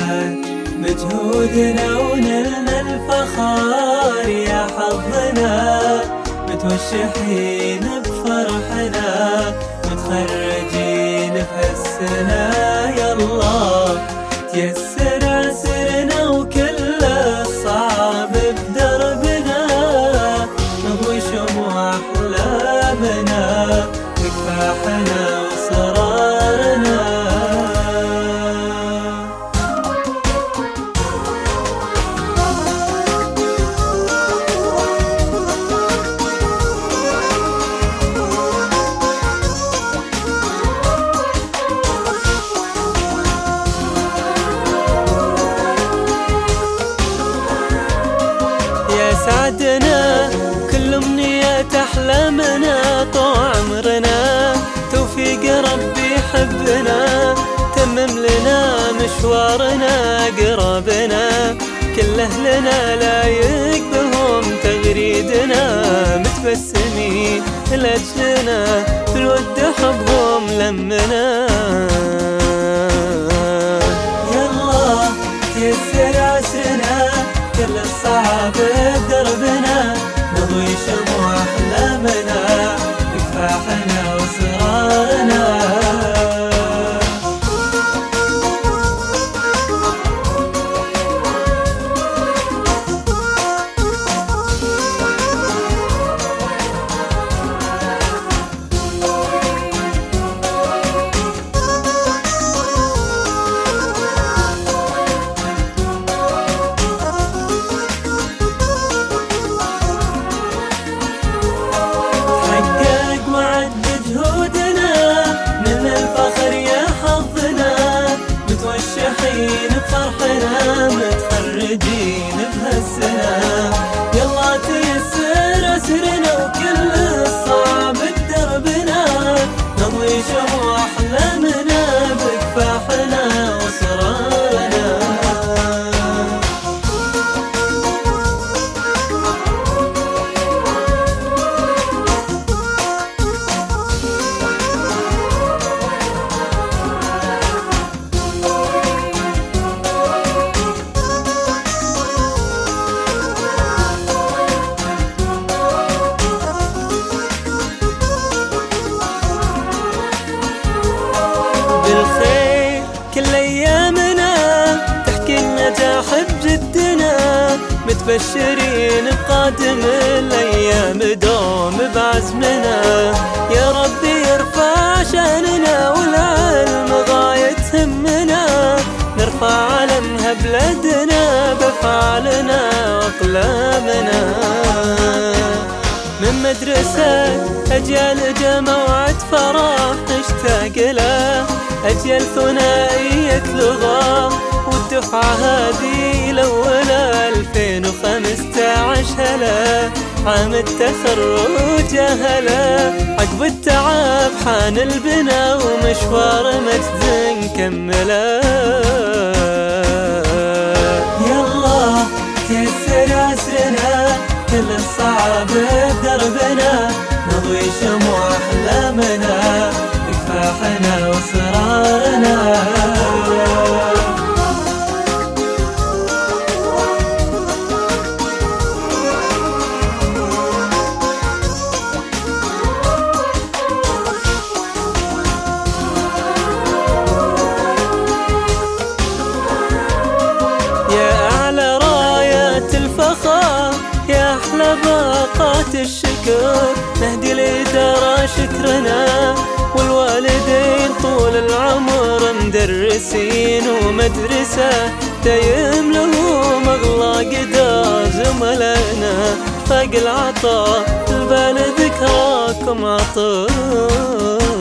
مجهودنا ونلنا الفخار يا حظنا، متوشحين بفرحنا متخرجين بهالسنة. يالله تيسر عسرنا وكل الصعب بدربنا، نضوي شموع أحلامنا بكفاحنا وصرارنا. سعدنا كل أمنيات أحلامنا، طول عمرنا توفيق ربي يحبنا، تمم لنا مشوارنا قرابنا، كل أهلنا لايق بهم تغريدنا، متبسمين لأجلنا في الود حبهم لمنا. يالله تيسر عسرنا كل الصعب بدربنا، نضوي شموع أحلامنا بكفاحنا وصرارنا. متوشحين بفرحنا متخرجين بهالسنة، يلا تيسر عسرنا وكل الصعب بدربنا، نضوي شموع أحلامنا بكفاحنا وصرارنا. بالخير كل أيامنا تحكي النجاح بجدنا، متبشرين بقادم الأيام دوم بعزمنا، يا ربي يرفع شأننا والعلم غاية همنا، نرفع علمها بلدنا بأفعالنا وأقلامنا. من مدرسة أجيال جمعت فرح نشتاق له، أجيال ثنائية لغة والدفعة هذه الأولى 2015 هلا، عام التخرج هلا، عقب التعب حان البنا ومشوار مجد نكمله. يالله تيسر عسرنا كل الصعب بدربنا، نضوي شموع أحلامنا بكفاحنا وصرارنا. يا أعلى رايات الفخر يا أحلى باقات الشكر، نهدي الإدارة شكرنا والوالدين طول العمر، مدرسين ومدرسة دايم لهم أغلى قدر، زملائنا فاق العطاء البال ذكراكم عطر.